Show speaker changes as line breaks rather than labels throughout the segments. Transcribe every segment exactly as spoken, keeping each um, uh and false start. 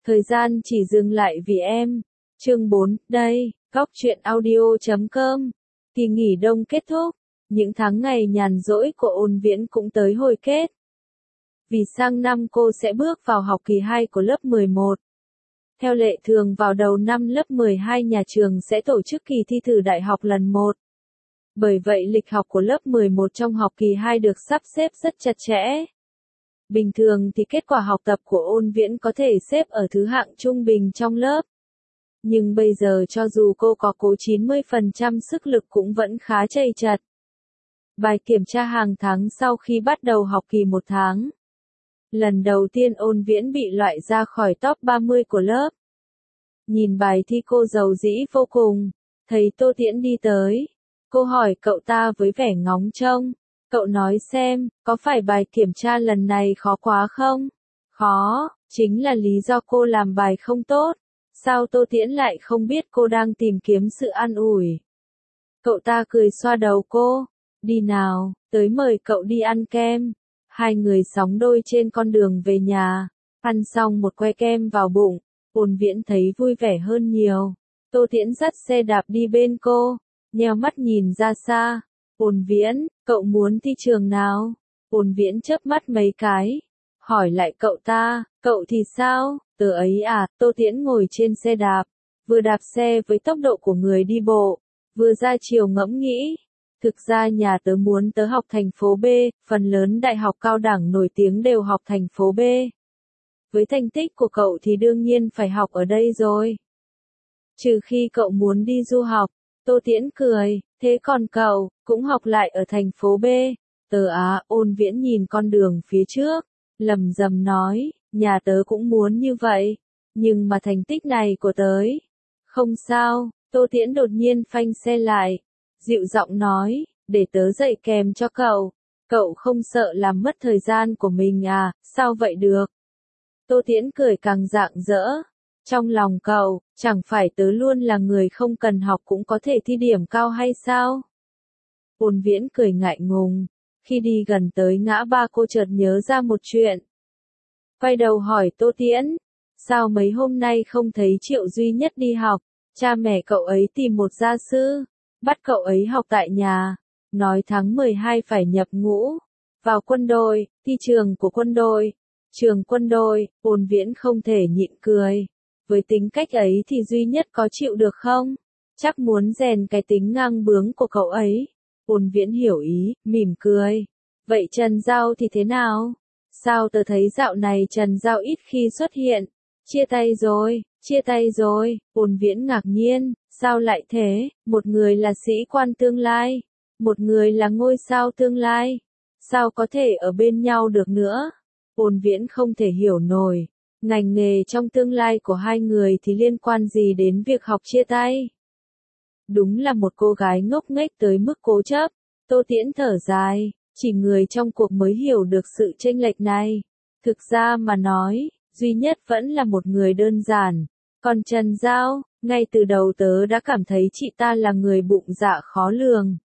Thời gian chỉ dừng lại vì em. Chương bốn, đây, góc truyện audio chấm com. Kỳ nghỉ đông kết thúc, những tháng ngày nhàn rỗi của Ôn Viễn cũng tới hồi kết. Vì sang năm cô sẽ bước vào học kỳ hai của lớp mười một. Theo lệ thường vào đầu năm lớp mười hai nhà trường sẽ tổ chức kỳ thi thử đại học lần một. Bởi vậy lịch học của lớp mười một trong học kỳ hai được sắp xếp rất chặt chẽ. Bình thường thì kết quả học tập của Ôn Viễn có thể xếp ở thứ hạng trung bình trong lớp. Nhưng bây giờ cho dù cô có cố chín mươi phần trăm sức lực cũng vẫn khá trầy trật. Bài kiểm tra hàng tháng sau khi bắt đầu học kỳ một tháng. Lần đầu tiên Ôn Viễn bị loại ra khỏi top ba mươi của lớp. Nhìn bài thi cô giàu dĩ vô cùng, thấy Tô Tiễn đi tới. Cô hỏi cậu ta với vẻ ngóng trông. Cậu nói xem, có phải bài kiểm tra lần này khó quá không? Khó, chính là lý do cô làm bài không tốt. Sao Tô Tiễn lại không biết cô đang tìm kiếm sự an ủi? Cậu ta cười xoa đầu cô. Đi nào, tới mời cậu đi ăn kem. Hai người sóng đôi trên con đường về nhà. Ăn xong một que kem vào bụng, Ôn Viễn thấy vui vẻ hơn nhiều. Tô Tiễn dắt xe đạp đi bên cô, nheo mắt nhìn ra xa. Ôn Viễn, cậu muốn thi trường nào? Ôn Viễn chớp mắt mấy cái, hỏi lại cậu ta, cậu thì sao? Tớ ấy à? Tô Tiễn ngồi trên xe đạp, vừa đạp xe với tốc độ của người đi bộ, vừa ra chiều ngẫm nghĩ. Thực ra nhà tớ muốn tớ học thành phố B, phần lớn đại học cao đẳng nổi tiếng đều học thành phố B. Với thành tích của cậu thì đương nhiên phải học ở đây rồi. Trừ khi cậu muốn đi du học. Tô Tiễn cười, thế còn cậu, cũng học lại ở thành phố B. Tớ á, Ôn Viễn nhìn con đường phía trước, lầm rầm nói, nhà tớ cũng muốn như vậy, nhưng mà thành tích này của tớ. Không sao, Tô Tiễn đột nhiên phanh xe lại, dịu giọng nói, để tớ dạy kèm cho cậu. Cậu không sợ làm mất thời gian của mình à, sao vậy được? Tô Tiễn cười càng rạng rỡ. Trong lòng cậu, chẳng phải tớ luôn là người không cần học cũng có thể thi điểm cao hay sao? Ôn Viễn cười ngại ngùng. Khi đi gần tới ngã ba cô chợt nhớ ra một chuyện. Quay đầu hỏi Tô Tiễn, sao mấy hôm nay không thấy Triệu Duy Nhất đi học? Cha mẹ cậu ấy tìm một gia sư, bắt cậu ấy học tại nhà, nói tháng mười hai phải nhập ngũ, vào quân đội, thi trường của quân đội. Trường quân đội, Ôn Viễn không thể nhịn cười. Với tính cách ấy thì Duy Nhất có chịu được không? Chắc muốn rèn cái tính ngang bướng của cậu ấy. Ôn Viễn hiểu ý, mỉm cười. Vậy Trần Giao thì thế nào? Sao tớ thấy dạo này Trần Giao ít khi xuất hiện? Chia tay rồi, chia tay rồi. Ôn Viễn ngạc nhiên, sao lại thế? Một người là sĩ quan tương lai, một người là ngôi sao tương lai. Sao có thể ở bên nhau được nữa? Ôn Viễn không thể hiểu nổi. Ngành nghề trong tương lai của hai người thì liên quan gì đến việc học chia tay? Đúng là một cô gái ngốc nghếch tới mức cố chấp. Tô Tiễn thở dài, chỉ người trong cuộc mới hiểu được sự chênh lệch này. Thực ra mà nói, Duy Nhất vẫn là một người đơn giản. Còn Trần Giao, ngay từ đầu tớ đã cảm thấy chị ta là người bụng dạ khó lường.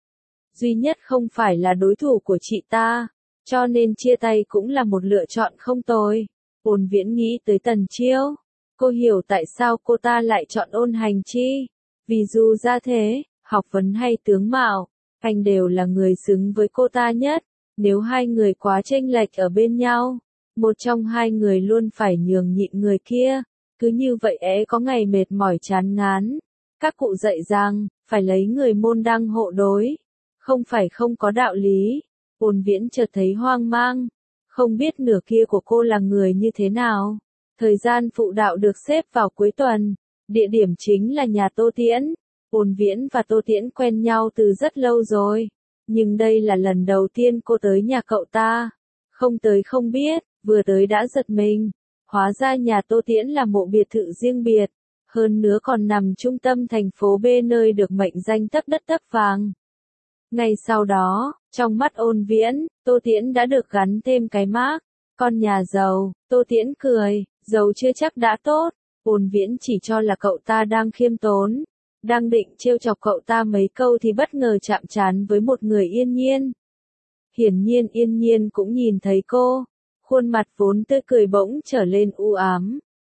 Duy Nhất không phải là đối thủ của chị ta, cho nên chia tay cũng là một lựa chọn không tồi. Ôn Viễn nghĩ tới Tần Chiêu. Cô hiểu tại sao cô ta lại chọn Ôn Hành Chi. Vì dù ra thế, học vấn hay tướng mạo, anh đều là người xứng với cô ta nhất. Nếu hai người quá chênh lệch ở bên nhau, một trong hai người luôn phải nhường nhịn người kia. Cứ như vậy é có ngày mệt mỏi chán ngán. Các cụ dạy rằng, phải lấy người môn đăng hộ đối. Không phải không có đạo lý. Ôn Viễn chợt thấy hoang mang. Không biết nửa kia của cô là người như thế nào. Thời gian phụ đạo được xếp vào cuối tuần. Địa điểm chính là nhà Tô Tiễn. Ôn Viễn và Tô Tiễn quen nhau từ rất lâu rồi. Nhưng đây là lần đầu tiên cô tới nhà cậu ta. Không tới không biết, vừa tới đã giật mình. Hóa ra nhà Tô Tiễn là mộ biệt thự riêng biệt. Hơn nữa còn nằm trung tâm thành phố B nơi được mệnh danh tấc đất tấc vàng. Ngay sau đó, trong mắt Ôn Viễn, Tô Tiễn đã được gắn thêm cái mác. Con nhà giàu. Tô Tiễn cười, giàu chưa chắc đã tốt. Ôn Viễn chỉ cho là cậu ta đang khiêm tốn. Đang định trêu chọc cậu ta mấy câu thì bất ngờ chạm trán với một người Yên Nhiên. Hiển nhiên Yên Nhiên cũng nhìn thấy cô. Khuôn mặt vốn tươi cười bỗng trở lên u ám.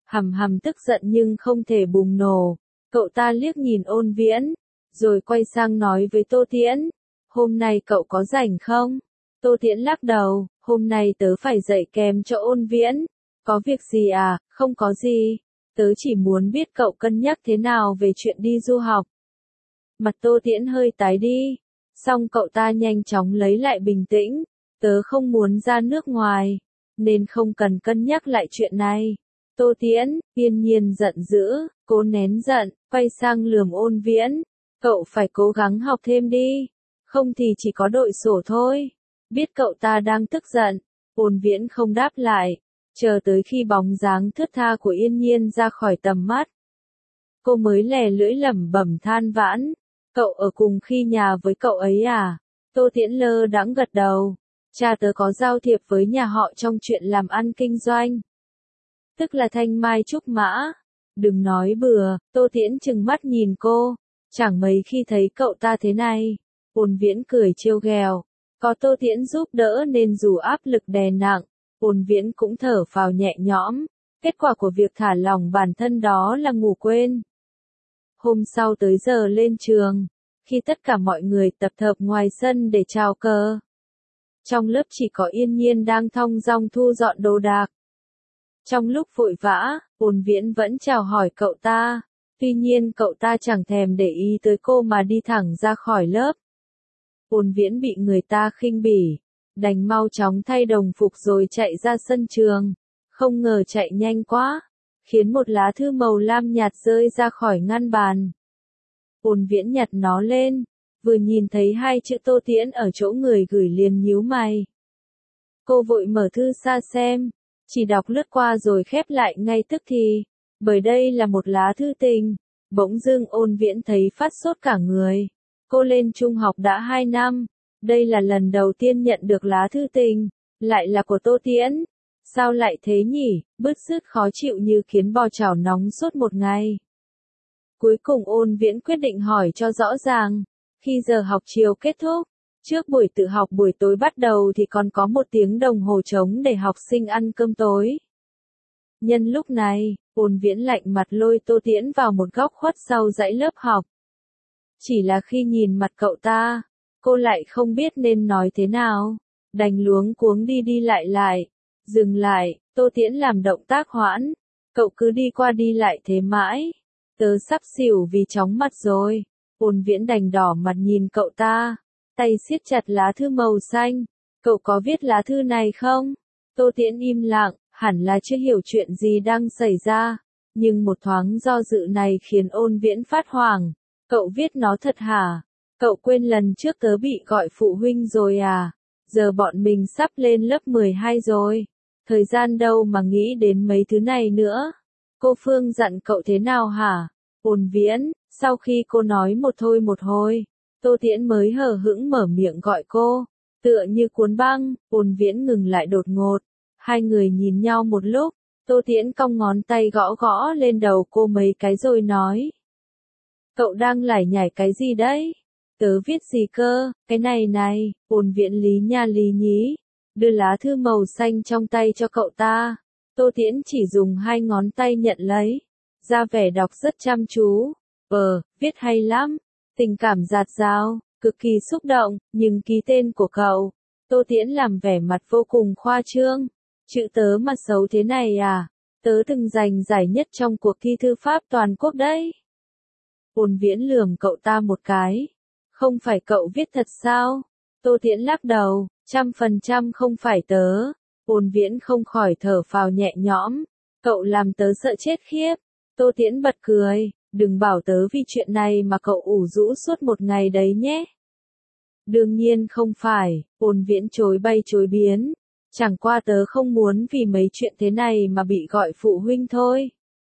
hầm hầm tức giận nhưng không thể bùng nổ. Cậu ta liếc nhìn Ôn Viễn, rồi quay sang nói với Tô Tiễn, hôm nay cậu có rảnh không? Tô Tiễn lắc đầu, hôm nay tớ phải dạy kèm cho Ôn Viễn. Có việc gì à? Không có gì. Tớ chỉ muốn biết cậu cân nhắc thế nào về chuyện đi du học. Mặt Tô Tiễn hơi tái đi, xong cậu ta nhanh chóng lấy lại bình tĩnh. Tớ không muốn ra nước ngoài, nên không cần cân nhắc lại chuyện này. Tô Tiễn, Yên Nhiên giận dữ, cố nén giận, quay sang lườm Ôn Viễn. Cậu phải cố gắng học thêm đi, không thì chỉ có đội sổ thôi. Biết cậu ta đang tức giận, Ôn Viễn không đáp lại, chờ tới khi bóng dáng thướt tha của Yên Nhiên ra khỏi tầm mắt. Cô mới lè lưỡi lẩm bẩm than vãn, cậu ở cùng khi nhà với cậu ấy à? Tô Tiễn lơ đãng gật đầu, cha tớ có giao thiệp với nhà họ trong chuyện làm ăn kinh doanh. Tức là Thanh Mai Trúc Mã. Đừng nói bừa, Tô Tiễn trừng mắt nhìn cô, chẳng mấy khi thấy cậu ta thế này. Ôn Viễn cười trêu ghẹo, có Tô Tiễn giúp đỡ nên dù áp lực đè nặng, Ôn Viễn cũng thở phào nhẹ nhõm. Kết quả của việc thả lỏng bản thân đó là ngủ quên. Hôm sau tới giờ lên trường, khi tất cả mọi người tập hợp ngoài sân để chào cờ, trong lớp chỉ có Yên Nhiên đang thong dong thu dọn đồ đạc. Trong lúc vội vã, Ôn Viễn vẫn chào hỏi cậu ta, tuy nhiên cậu ta chẳng thèm để ý tới cô mà đi thẳng ra khỏi lớp. Ôn Viễn bị người ta khinh bỉ, đành mau chóng thay đồng phục rồi chạy ra sân trường, không ngờ chạy nhanh quá, khiến một lá thư màu lam nhạt rơi ra khỏi ngăn bàn. Ôn Viễn nhặt nó lên, vừa nhìn thấy hai chữ Tô Tiễn ở chỗ người gửi liền nhíu mày. Cô vội mở thư ra xem, chỉ đọc lướt qua rồi khép lại ngay tức thì, bởi đây là một lá thư tình. Bỗng dưng Ôn Viễn thấy phát sốt cả người. Cô lên trung học đã hai năm, đây là lần đầu tiên nhận được lá thư tình, lại là của Tô Tiễn. Sao lại thế nhỉ, bứt rứt khó chịu như kiến bò chảo nóng suốt một ngày. Cuối cùng Ôn Viễn quyết định hỏi cho rõ ràng. Khi giờ học chiều kết thúc, trước buổi tự học buổi tối bắt đầu thì còn có một tiếng đồng hồ trống để học sinh ăn cơm tối. Nhân lúc này, Ôn Viễn lạnh mặt lôi Tô Tiễn vào một góc khuất sau dãy lớp học. Chỉ là khi nhìn mặt cậu ta, cô lại không biết nên nói thế nào, đành luống cuống đi đi lại lại. Dừng lại, Tô Tiễn làm động tác hoãn, cậu cứ đi qua đi lại thế mãi. Tớ sắp xỉu vì chóng mặt rồi. Ôn Viễn đành đỏ mặt nhìn cậu ta, tay siết chặt lá thư màu xanh. Cậu có viết lá thư này không? Tô Tiễn im lặng, hẳn là chưa hiểu chuyện gì đang xảy ra, nhưng một thoáng do dự này khiến Ôn Viễn phát hoảng. Cậu viết nó thật hả? Cậu quên lần trước tớ bị gọi phụ huynh rồi à? Giờ bọn mình sắp lên lớp mười hai rồi. Thời gian đâu mà nghĩ đến mấy thứ này nữa. Cô Phương dặn cậu thế nào hả? Ôn Viễn, sau khi cô nói một thôi một hồi, Tô Tiễn mới hờ hững mở miệng gọi cô. Tựa như cuốn băng, Ôn Viễn ngừng lại đột ngột. Hai người nhìn nhau một lúc, Tô Tiễn cong ngón tay gõ gõ lên đầu cô mấy cái rồi nói. Cậu đang lải nhải cái gì đấy? Tớ viết gì cơ, cái này này. Ôn Viễn lý nha lý nhí, đưa lá thư màu xanh trong tay cho cậu ta. Tô Tiễn chỉ dùng hai ngón tay nhận lấy, ra vẻ đọc rất chăm chú. Ờ, viết hay lắm, tình cảm dạt dào, cực kỳ xúc động, nhưng ký tên của cậu. Tô Tiễn làm vẻ mặt vô cùng khoa trương. Chữ tớ mà xấu thế này à? Tớ từng giành giải nhất trong cuộc thi thư pháp toàn quốc đấy. Ôn Viễn lườm cậu ta một cái. Không phải cậu viết thật sao? Tô Tiễn lắc đầu, trăm phần trăm không phải tớ. Ôn Viễn không khỏi thở phào nhẹ nhõm. Cậu làm tớ sợ chết khiếp. Tô Tiễn bật cười, đừng bảo tớ vì chuyện này mà cậu ủ rũ suốt một ngày đấy nhé. Đương nhiên không phải, Ôn Viễn chối bay chối biến. Chẳng qua tớ không muốn vì mấy chuyện thế này mà bị gọi phụ huynh thôi.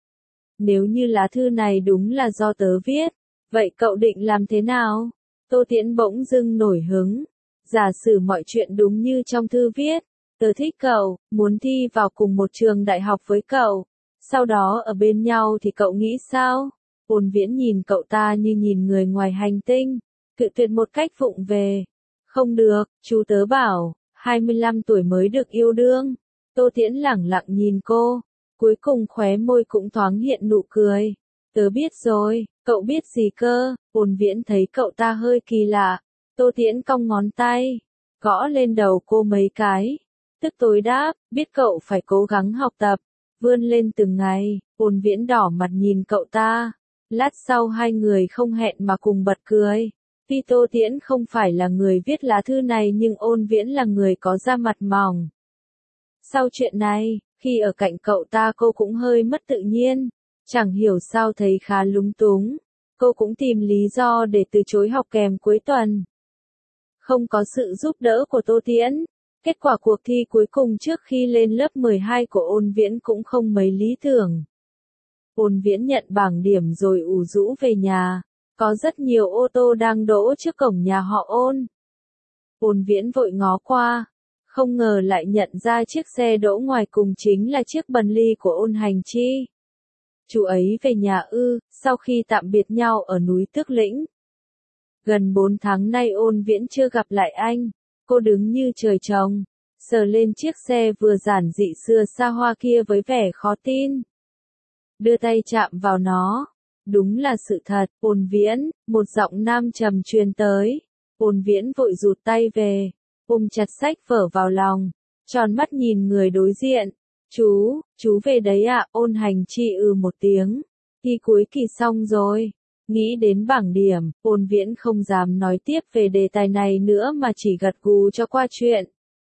Nếu như lá thư này đúng là do tớ viết, vậy cậu định làm thế nào? Tô Tiễn bỗng dưng nổi hứng. Giả sử mọi chuyện đúng như trong thư viết, tớ thích cậu, muốn thi vào cùng một trường đại học với cậu, sau đó ở bên nhau thì cậu nghĩ sao? Ôn Viễn nhìn cậu ta như nhìn người ngoài hành tinh, cự tuyệt một cách vụng về. Không được, chú tớ bảo, hai mươi lăm tuổi mới được yêu đương. Tô Tiễn lẳng lặng nhìn cô, Cuối cùng khóe môi cũng thoáng hiện nụ cười. Tớ biết rồi, cậu biết gì cơ? Ôn Viễn thấy cậu ta hơi kỳ lạ. Tô Tiễn cong ngón tay, gõ lên đầu cô mấy cái. Tức tối đáp, biết cậu phải cố gắng học tập, vươn lên từng ngày. Ôn Viễn đỏ mặt nhìn cậu ta. Lát sau hai người không hẹn mà cùng bật cười. Tuy Tô Tiễn không phải là người viết lá thư này nhưng Ôn Viễn là người có da mặt mỏng. Sau chuyện này, khi ở cạnh cậu ta cô cũng hơi mất tự nhiên. Chẳng hiểu sao thấy khá lúng túng. Cô cũng tìm lý do để từ chối học kèm cuối tuần. Không có sự giúp đỡ của Tô Tiễn. Kết quả cuộc thi cuối cùng trước khi lên lớp mười hai của Ôn Viễn cũng không mấy lý tưởng. Ôn Viễn nhận bảng điểm rồi ủ rũ về nhà. Có rất nhiều ô tô đang đỗ trước cổng nhà họ Ôn. Ôn Viễn vội ngó qua. Không ngờ lại nhận ra chiếc xe đỗ ngoài cùng chính là chiếc Bentley của Ôn Hành Chi. Chú ấy về nhà ư, sau khi tạm biệt nhau ở núi Tước Lĩnh. Gần bốn tháng nay Ôn Viễn chưa gặp lại anh. Cô đứng như trời trồng, sờ lên chiếc xe vừa giản dị xưa xa hoa kia với vẻ khó tin. Đưa tay chạm vào nó. Đúng là sự thật, Ôn Viễn, một giọng nam trầm truyền tới. Ôn Viễn vội rụt tay về, ôm chặt sách vở vào lòng, tròn mắt nhìn người đối diện. Chú, chú về đấy ạ, Ôn Hành Chi ừ một tiếng. Thi cuối kỳ xong rồi. Nghĩ đến bảng điểm, Ôn Viễn không dám nói tiếp về đề tài này nữa mà chỉ gật gù cho qua chuyện.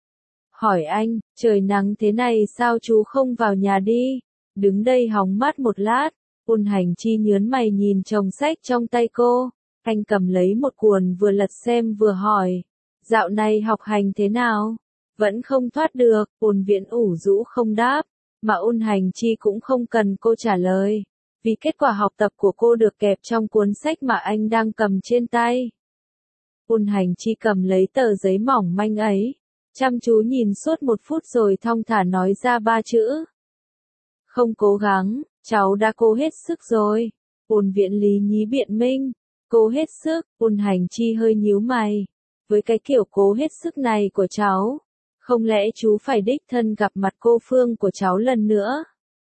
Hỏi anh, trời nắng thế này sao chú không vào nhà đi? Đứng đây hóng mát một lát. Ôn Hành Chi nhớn mày nhìn chồng sách trong tay cô. Anh cầm lấy một cuốn vừa lật xem vừa hỏi. Dạo này học hành thế nào? Vẫn không thoát được. Ôn Viễn ủ rũ không đáp. Mà Ôn Hành Chi cũng không cần cô trả lời. Vì kết quả học tập của cô được kẹp trong cuốn sách mà anh đang cầm trên tay. Ôn Hành Chi cầm lấy tờ giấy mỏng manh ấy. Chăm chú nhìn suốt một phút rồi thong thả nói ra ba chữ. Không cố gắng, cháu đã cố hết sức rồi. Ôn Viễn lý nhí biện minh. Cố hết sức, Ôn Hành Chi hơi nhíu mày. Với cái kiểu cố hết sức này của cháu, không lẽ chú phải đích thân gặp mặt cô Phương của cháu lần nữa?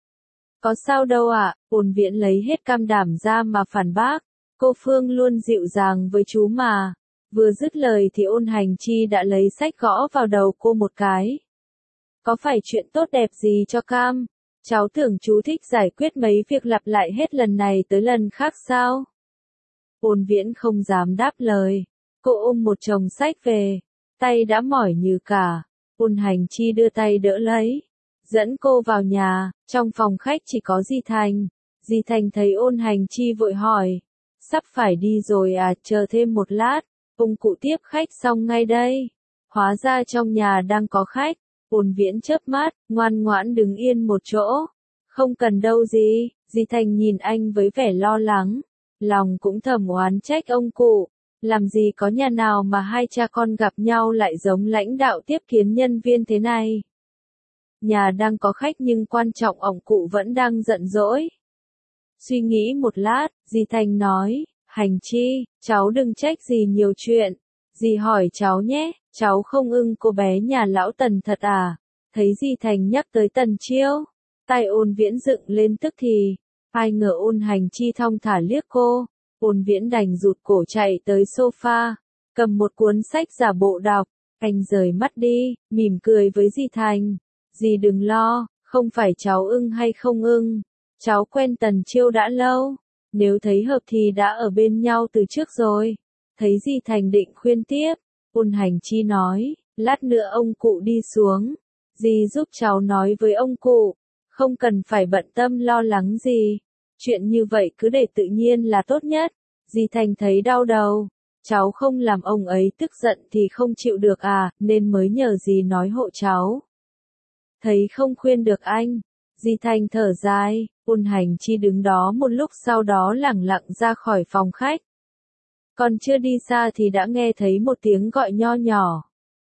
Có sao đâu ạ, à? Ôn Viễn lấy hết cam đảm ra mà phản bác. Cô Phương luôn dịu dàng với chú mà. Vừa dứt lời thì Ôn Hành Chi đã lấy sách gõ vào đầu cô một cái. Có phải chuyện tốt đẹp gì cho cam? Cháu tưởng chú thích giải quyết mấy việc lặp lại hết lần này tới lần khác sao? Ôn Viễn không dám đáp lời. Cô ôm một chồng sách về. Tay đã mỏi như cả. Ôn Hành Chi đưa tay đỡ lấy. Dẫn cô vào nhà. Trong phòng khách chỉ có Di Thành. Di Thành thấy Ôn Hành Chi vội hỏi. Sắp phải đi rồi à, chờ thêm một lát. Ông cụ tiếp khách xong ngay đây. Hóa ra trong nhà đang có khách. Ôn Viễn chớp mắt, ngoan ngoãn đứng yên một chỗ. Không cần đâu gì. Di Thành nhìn anh với vẻ lo lắng. Lòng cũng thầm oán trách ông cụ. Làm gì có nhà nào mà hai cha con gặp nhau lại giống lãnh đạo tiếp kiến nhân viên thế này. Nhà đang có khách nhưng quan trọng ông cụ vẫn đang giận dỗi. Suy nghĩ một lát, Di Thành nói, Hành Chi, cháu đừng trách dì nhiều chuyện. Dì hỏi cháu nhé, cháu không ưng cô bé nhà lão Tần thật à? Thấy Di Thành nhắc tới Tần Chiêu, tay Ôn Viễn dựng lên tức thì, ai ngờ Ôn Hành Chi thong thả liếc cô. Ôn Viễn đành rụt cổ chạy tới sofa, cầm một cuốn sách giả bộ đọc. Anh rời mắt đi, mỉm cười với Di Thành. Dì đừng lo, không phải cháu ưng hay không ưng. Cháu quen Tần Chiêu đã lâu. Nếu thấy hợp thì đã ở bên nhau từ trước rồi. Thấy Di Thành định khuyên tiếp. Ôn Hành Chi nói, lát nữa ông cụ đi xuống. Dì giúp cháu nói với ông cụ. Không cần phải bận tâm lo lắng gì. Chuyện như vậy cứ để tự nhiên là tốt nhất. Di Thành thấy đau đầu. Cháu không làm ông ấy tức giận thì không chịu được à, nên mới nhờ dì nói hộ cháu. Thấy không khuyên được anh. Di Thành thở dài. Ôn Hành Chi đứng đó một lúc sau đó lẳng lặng ra khỏi phòng khách. Còn chưa đi xa thì đã nghe thấy một tiếng gọi nho nhỏ.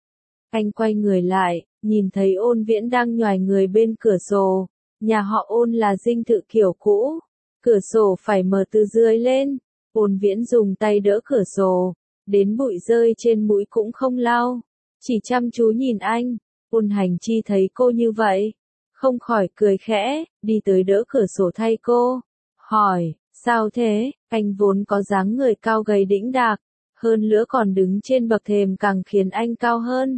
Anh quay người lại, nhìn thấy Ôn Viễn đang nhoài người bên cửa sổ. Nhà họ Ôn là dinh thự kiểu cũ. Cửa sổ phải mở từ dưới lên. Ôn Viễn dùng tay đỡ cửa sổ. Đến bụi rơi trên mũi cũng không lau. Chỉ chăm chú nhìn anh. Ôn Hành Chi thấy cô như vậy. không khỏi cười khẽ, đi tới đỡ cửa sổ thay cô. Hỏi, sao thế, anh vốn có dáng người cao gầy đĩnh đạc, hơn nữa còn đứng trên bậc thềm càng khiến anh cao hơn.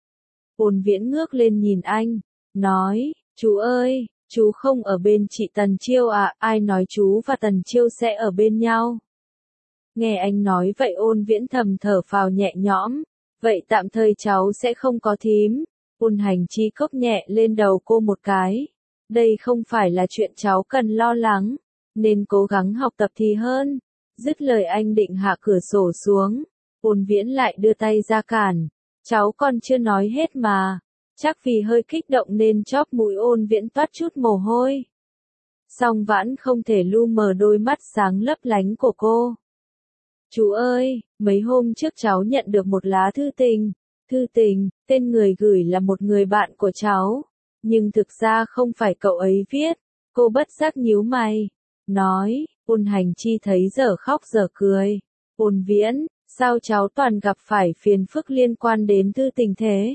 Ôn Viễn ngước lên nhìn anh, nói, chú ơi, chú không ở bên chị Tần Chiêu à, ai nói chú và Tần Chiêu sẽ ở bên nhau. Nghe anh nói vậy Ôn Viễn thầm thở phào nhẹ nhõm, vậy tạm thời cháu sẽ không có thím. Ôn Hành Chi cốc nhẹ lên đầu cô một cái. Đây không phải là chuyện cháu cần lo lắng, nên cố gắng học tập thì hơn. Dứt lời anh định hạ cửa sổ xuống, Ôn Viễn lại đưa tay ra cản. Cháu còn chưa nói hết mà. Chắc vì hơi kích động nên chóp mũi Ôn Viễn toát chút mồ hôi. Song Vãn không thể lu mờ đôi mắt sáng lấp lánh của cô. Chú ơi, mấy hôm trước cháu nhận được một lá thư tình. Thư tình, tên người gửi là một người bạn của cháu. Nhưng thực ra không phải cậu ấy viết. Cô bất giác nhíu mày. Nói, Ôn Hành Chi thấy dở khóc dở cười. Ôn Viễn, sao cháu toàn gặp phải phiền phức liên quan đến thư tình thế?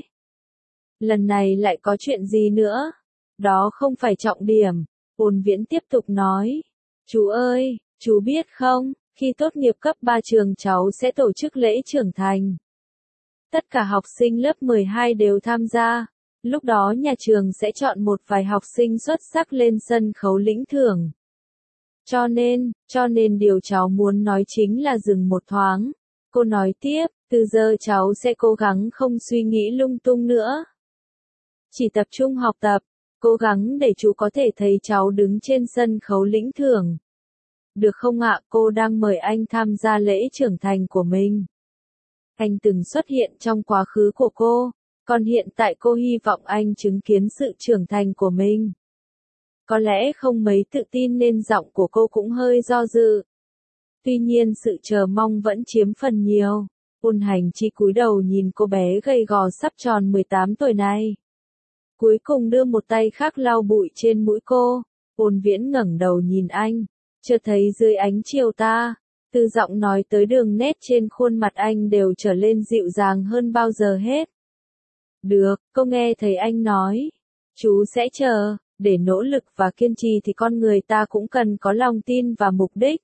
Lần này lại có chuyện gì nữa? Đó không phải trọng điểm. Ôn Viễn tiếp tục nói. Chú ơi, chú biết không, khi tốt nghiệp cấp ba trường cháu sẽ tổ chức lễ trưởng thành. Tất cả học sinh lớp mười hai đều tham gia. Lúc đó nhà trường sẽ chọn một vài học sinh xuất sắc lên sân khấu lĩnh thưởng. Cho nên, cho nên điều cháu muốn nói chính là dừng một thoáng. Cô nói tiếp, từ giờ cháu sẽ cố gắng không suy nghĩ lung tung nữa. Chỉ tập trung học tập, cố gắng để chú có thể thấy cháu đứng trên sân khấu lĩnh thưởng. Được không ạ, cô đang mời anh tham gia lễ trưởng thành của mình. Anh từng xuất hiện trong quá khứ của cô, còn hiện tại cô hy vọng anh chứng kiến sự trưởng thành của mình. Có lẽ không mấy tự tin nên giọng của cô cũng hơi do dự. Tuy nhiên sự chờ mong vẫn chiếm phần nhiều. Ôn Hành Chi cúi đầu nhìn cô bé gầy gò sắp tròn mười tám tuổi này. Cuối cùng đưa một tay khác lau bụi trên mũi cô. Ôn Viễn ngẩng đầu nhìn anh, chợt thấy dưới ánh chiều ta, từ giọng nói tới đường nét trên khuôn mặt anh đều trở lên dịu dàng hơn bao giờ hết. Được, cô nghe thấy anh nói. Chú sẽ chờ, để nỗ lực và kiên trì thì con người ta cũng cần có lòng tin và mục đích.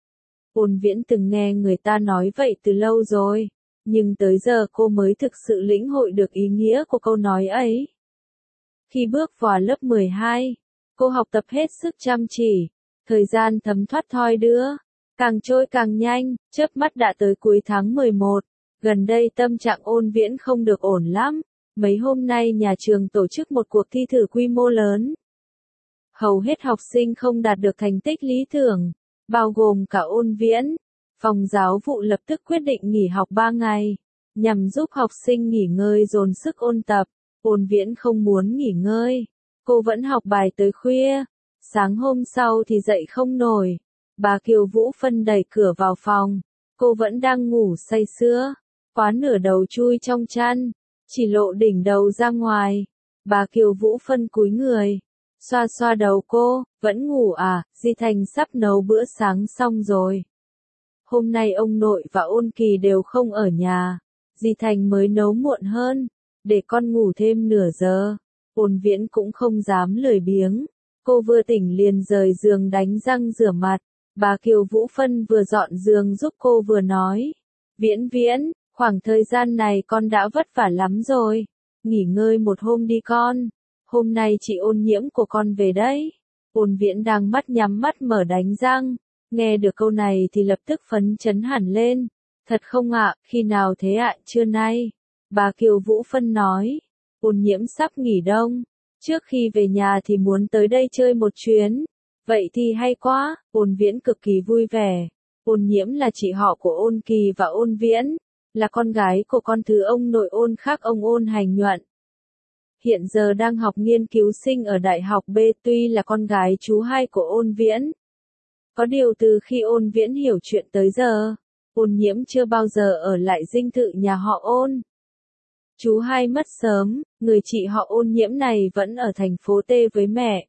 Ôn Viễn từng nghe người ta nói vậy từ lâu rồi, nhưng tới giờ cô mới thực sự lĩnh hội được ý nghĩa của câu nói ấy. Khi bước vào lớp mười hai, cô học tập hết sức chăm chỉ, thời gian thấm thoát thoi đưa, càng trôi càng nhanh, chớp mắt đã tới cuối tháng mười một, gần đây tâm trạng Ôn Viễn không được ổn lắm, mấy hôm nay nhà trường tổ chức một cuộc thi thử quy mô lớn. Hầu hết học sinh không đạt được thành tích lý tưởng, bao gồm cả Ôn Viễn. Phòng giáo vụ lập tức quyết định nghỉ học ba ngày, nhằm giúp học sinh nghỉ ngơi dồn sức ôn tập. Ôn Viễn không muốn nghỉ ngơi, cô vẫn học bài tới khuya, sáng hôm sau thì dậy không nổi. Bà Kiều Vũ Phân đẩy cửa vào phòng, cô vẫn đang ngủ say sưa, quá nửa đầu chui trong chăn, chỉ lộ đỉnh đầu ra ngoài. Bà Kiều Vũ Phân cúi người, xoa xoa đầu cô, vẫn ngủ à, Di Thành sắp nấu bữa sáng xong rồi. Hôm nay ông nội và Ôn Kỳ đều không ở nhà, Di Thành mới nấu muộn hơn, để con ngủ thêm nửa giờ. Ôn Viễn cũng không dám lười biếng, cô vừa tỉnh liền rời giường đánh răng rửa mặt. Bà Kiều Vũ Phân vừa dọn giường giúp cô vừa nói, Viễn Viễn, khoảng thời gian này con đã vất vả lắm rồi, nghỉ ngơi một hôm đi con, hôm nay chị Ôn Nhiễm của con về đấy. Ôn Viễn đang mắt nhắm mắt mở đánh răng, nghe được câu này thì lập tức phấn chấn hẳn lên. Thật không ạ, khi nào thế ạ, trưa nay? Bà Kiều Vũ Phân nói, Ôn Nhiễm sắp nghỉ đông, trước khi về nhà thì muốn tới đây chơi một chuyến. Vậy thì hay quá, Ôn Viễn cực kỳ vui vẻ. Ôn Nhiễm là chị họ của Ôn Kỳ và Ôn Viễn, là con gái của con thứ ông nội Ôn khác ông Ôn Hành Nhuận. Hiện giờ đang học nghiên cứu sinh ở Đại học B, tuy là con gái chú hai của Ôn Viễn. Có điều từ khi Ôn Viễn hiểu chuyện tới giờ, Ôn Nhiễm chưa bao giờ ở lại dinh thự nhà họ Ôn. Chú hai mất sớm, người chị họ Ôn Nhiễm này vẫn ở thành phố T với mẹ.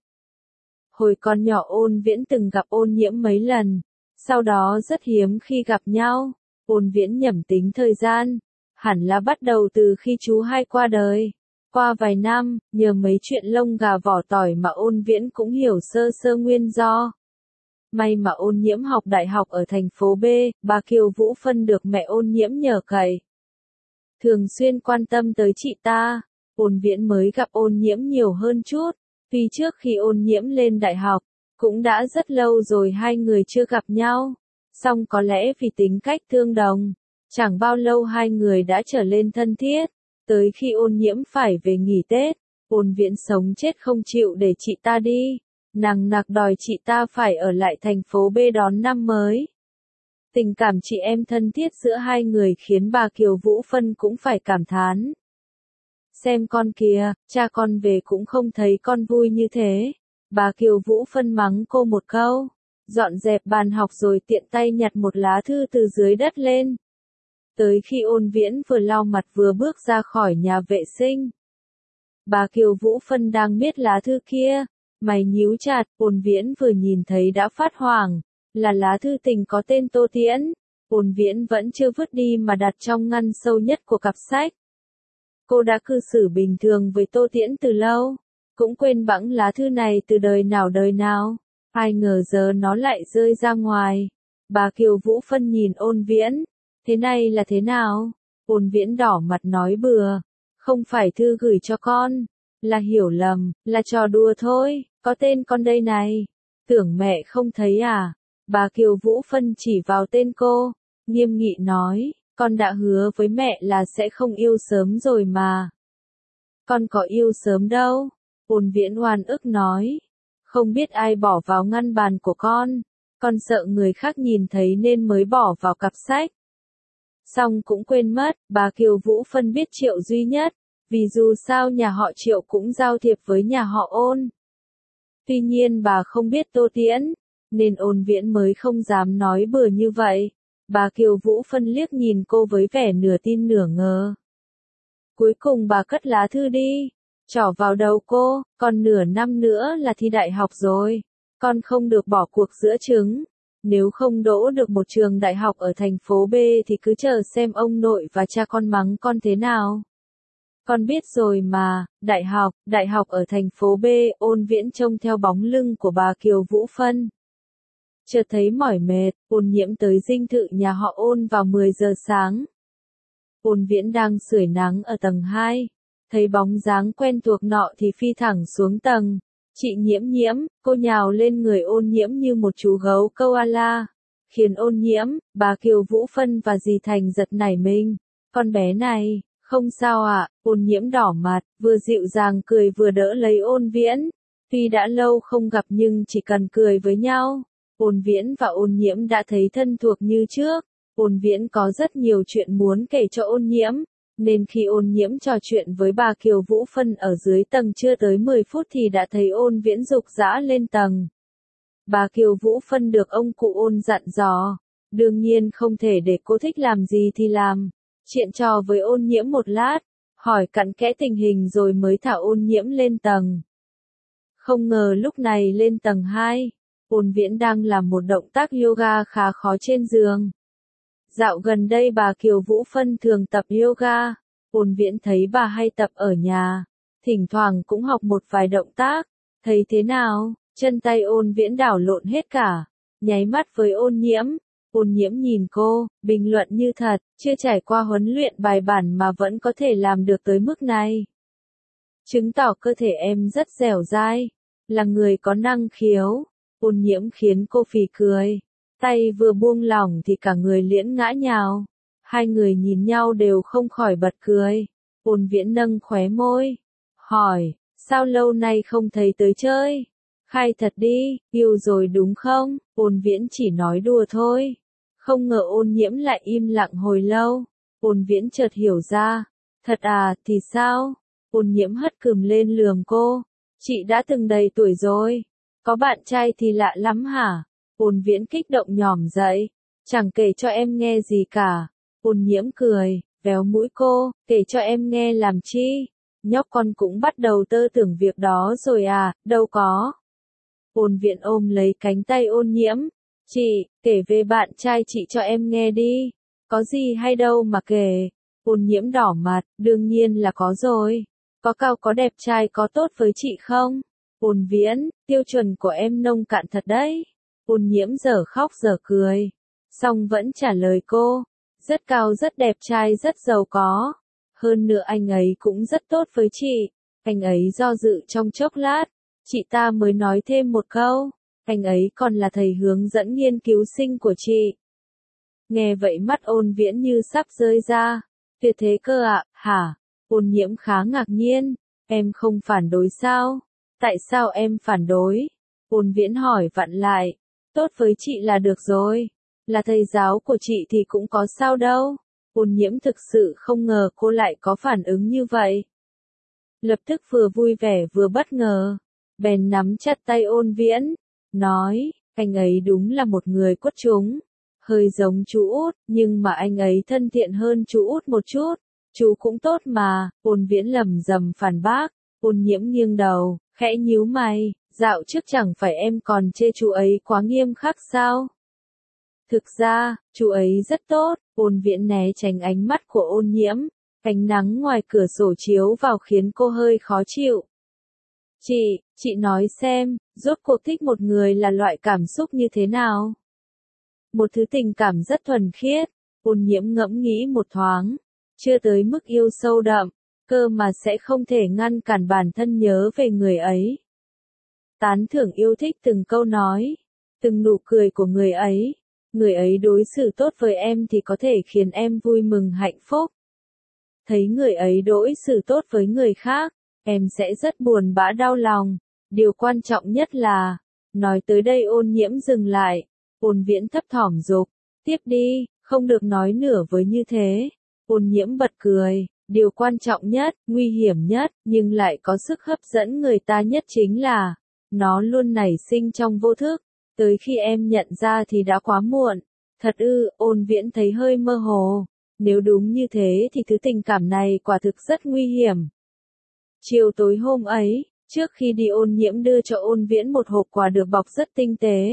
Hồi còn nhỏ Ôn Viễn từng gặp Ôn Nhiễm mấy lần, sau đó rất hiếm khi gặp nhau. Ôn Viễn nhẩm tính thời gian, hẳn là bắt đầu từ khi chú hai qua đời. Qua vài năm, nhờ mấy chuyện lông gà vỏ tỏi mà Ôn Viễn cũng hiểu sơ sơ nguyên do. May mà Ôn Nhiễm học đại học ở thành phố B, bà Kiều Vũ Phân được mẹ Ôn Nhiễm nhờ cậy. Thường xuyên quan tâm tới chị ta, Ôn Viễn mới gặp Ôn Nhiễm nhiều hơn chút, vì trước khi Ôn Nhiễm lên đại học, cũng đã rất lâu rồi hai người chưa gặp nhau. Song có lẽ vì tính cách tương đồng, chẳng bao lâu hai người đã trở lên thân thiết. Tới khi Ôn Nhiễm phải về nghỉ Tết, Ôn Viễn sống chết không chịu để chị ta đi, nằng nặc đòi chị ta phải ở lại thành phố B đón năm mới. Tình cảm chị em thân thiết giữa hai người khiến bà Kiều Vũ Phân cũng phải cảm thán. Xem con kìa, cha con về cũng không thấy con vui như thế. Bà Kiều Vũ Phân mắng cô một câu, dọn dẹp bàn học rồi tiện tay nhặt một lá thư từ dưới đất lên. Tới khi Ôn Viễn vừa lau mặt vừa bước ra khỏi nhà vệ sinh, bà Kiều Vũ Phân đang miết lá thư kia, mày nhíu chặt. Ôn Viễn vừa nhìn thấy đã phát hoảng, là lá thư tình có tên Tô Tiễn. Ôn Viễn vẫn chưa vứt đi mà đặt trong ngăn sâu nhất của cặp sách. Cô đã cư xử bình thường với Tô Tiễn từ lâu, cũng quên bẵng lá thư này từ đời nào đời nào. Ai ngờ giờ nó lại rơi ra ngoài. Bà Kiều Vũ Phân nhìn Ôn Viễn, thế này là thế nào? Ôn Viễn đỏ mặt nói bừa, không phải thư gửi cho con, là hiểu lầm, là trò đùa thôi, có tên con đây này. Tưởng mẹ không thấy à? Bà Kiều Vũ Phân chỉ vào tên cô, nghiêm nghị nói, con đã hứa với mẹ là sẽ không yêu sớm rồi mà. Con có yêu sớm đâu. Ôn Viễn oan ức nói, không biết ai bỏ vào ngăn bàn của con, con sợ người khác nhìn thấy nên mới bỏ vào cặp sách. Xong cũng quên mất, bà Kiều Vũ Phân biết Triệu duy nhất, vì dù sao nhà họ Triệu cũng giao thiệp với nhà họ Ôn. Tuy nhiên bà không biết Tô Tiễn, nên Ôn Viễn mới không dám nói bừa như vậy. Bà Kiều Vũ Phân liếc nhìn cô với vẻ nửa tin nửa ngờ. Cuối cùng bà cất lá thư đi, trỏ vào đầu cô, còn nửa năm nữa là thi đại học rồi, con không được bỏ cuộc giữa chừng. Nếu không đỗ được một trường đại học ở thành phố B thì cứ chờ xem ông nội và cha con mắng con thế nào. Con biết rồi mà, đại học, đại học ở thành phố B. Ôn Viễn trông theo bóng lưng của bà Kiều Vũ Phân. Chợt thấy mỏi mệt, Ôn Nhiễm tới dinh thự nhà họ Ôn vào mười giờ sáng. Ôn Viễn đang sưởi nắng ở tầng hai, thấy bóng dáng quen thuộc nọ thì phi thẳng xuống tầng. Chị Nhiễm Nhiễm, cô nhào lên người Ôn Nhiễm như một chú gấu koala, khiến Ôn Nhiễm, bà Kiều Vũ Phân và dì Thành giật nảy mình. Con bé này, không sao ạ. Ôn Nhiễm đỏ mặt, vừa dịu dàng cười vừa đỡ lấy Ôn Viễn. Tuy đã lâu không gặp nhưng chỉ cần cười với nhau, Ôn Viễn và Ôn Nhiễm đã thấy thân thuộc như trước. Ôn Viễn có rất nhiều chuyện muốn kể cho Ôn Nhiễm, nên khi Ôn Nhiễm trò chuyện với bà Kiều Vũ Phân ở dưới tầng chưa tới mười phút thì đã thấy Ôn Viễn dục dã lên tầng. Bà Kiều Vũ Phân được ông cụ Ôn dặn dò, đương nhiên không thể để cô thích làm gì thì làm, chuyện trò với Ôn Nhiễm một lát, hỏi cặn kẽ tình hình rồi mới thả Ôn Nhiễm lên tầng. Không ngờ lúc này lên tầng hai, Ôn Viễn đang làm một động tác yoga khá khó trên giường. Dạo gần đây bà Kiều Vũ Phân thường tập yoga, Ôn Viễn thấy bà hay tập ở nhà, thỉnh thoảng cũng học một vài động tác, thấy thế nào, chân tay Ôn Viễn đảo lộn hết cả, nháy mắt với Ôn Nhiễm. Ôn Nhiễm nhìn cô, bình luận như thật, chưa trải qua huấn luyện bài bản mà vẫn có thể làm được tới mức này. Chứng tỏ cơ thể em rất dẻo dai, là người có năng khiếu. Ôn Nhiễm khiến cô phì cười. Tay vừa buông lỏng thì cả người liễn ngã nhào. Hai người nhìn nhau đều không khỏi bật cười. Ôn Viễn nâng khóe môi, hỏi, sao lâu nay không thấy tới chơi? Khai thật đi, yêu rồi đúng không? Ôn Viễn chỉ nói đùa thôi. Không ngờ Ôn Nhiễm lại im lặng hồi lâu. Ôn Viễn chợt hiểu ra. Thật à, thì sao? Ôn Nhiễm hất cằm lên lườm cô. Chị đã từng đầy tuổi rồi. Có bạn trai thì lạ lắm hả? Ôn Viễn kích động nhỏm dậy. Chẳng kể cho em nghe gì cả. Ôn Nhiễm cười, véo mũi cô, kể cho em nghe làm chi? Nhóc con cũng bắt đầu tơ tưởng việc đó rồi à, đâu có. Ôn Viễn ôm lấy cánh tay Ôn Nhiễm. Chị, kể về bạn trai chị cho em nghe đi. Có gì hay đâu mà kể. Ôn Nhiễm đỏ mặt, đương nhiên là có rồi. Có cao có đẹp trai có tốt với chị không? Ôn Viễn, tiêu chuẩn của em nông cạn thật đấy. Ôn Nhiễm giờ khóc giờ cười. Xong vẫn trả lời cô. Rất cao rất đẹp trai rất giàu có. Hơn nữa anh ấy cũng rất tốt với chị. Anh ấy do dự trong chốc lát. Chị ta mới nói thêm một câu. Anh ấy còn là thầy hướng dẫn nghiên cứu sinh của chị. Nghe vậy mắt Ôn Viễn như sắp rơi ra. Tuyệt thế cơ ạ, à, hả? Ôn Nhiễm khá ngạc nhiên. Em không phản đối sao? Tại sao em phản đối? Ôn Viễn hỏi vặn lại. Tốt với chị là được rồi. Là thầy giáo của chị thì cũng có sao đâu. Ôn Nhiễm thực sự không ngờ cô lại có phản ứng như vậy. Lập tức vừa vui vẻ vừa bất ngờ. Bèn nắm chặt tay Ôn Viễn. Nói, anh ấy đúng là một người quất chúng. Hơi giống chú Út, nhưng mà anh ấy thân thiện hơn chú Út một chút. Chú cũng tốt mà, Ôn Viễn lầm rầm phản bác. Ôn Nhiễm nghiêng đầu, khẽ nhíu mày, dạo trước chẳng phải em còn chê chú ấy quá nghiêm khắc sao? Thực ra, chú ấy rất tốt. Ôn Viễn né tránh ánh mắt của Ôn Nhiễm. Ánh nắng ngoài cửa sổ chiếu vào khiến cô hơi khó chịu. Chị, chị nói xem, rốt cuộc thích một người là loại cảm xúc như thế nào? Một thứ tình cảm rất thuần khiết. Ôn Nhiễm ngẫm nghĩ một thoáng. Chưa tới mức yêu sâu đậm, cơ mà sẽ không thể ngăn cản bản thân nhớ về người ấy. Tán thưởng yêu thích từng câu nói, từng nụ cười của người ấy. Người ấy đối xử tốt với em thì có thể khiến em vui mừng hạnh phúc. Thấy người ấy đối xử tốt với người khác, em sẽ rất buồn bã đau lòng. Điều quan trọng nhất là, nói tới đây Ôn Nhiễm dừng lại. Ôn Viễn thấp thỏm dục, tiếp đi, không được nói nửa với như thế. Ôn Nhiễm bật cười, điều quan trọng nhất, nguy hiểm nhất, nhưng lại có sức hấp dẫn người ta nhất chính là, nó luôn nảy sinh trong vô thức, tới khi em nhận ra thì đã quá muộn. Thật ư, Ôn Viễn thấy hơi mơ hồ. Nếu đúng như thế thì thứ tình cảm này quả thực rất nguy hiểm. Chiều tối hôm ấy, trước khi đi Ôn Nhiễm đưa cho Ôn Viễn một hộp quà được bọc rất tinh tế.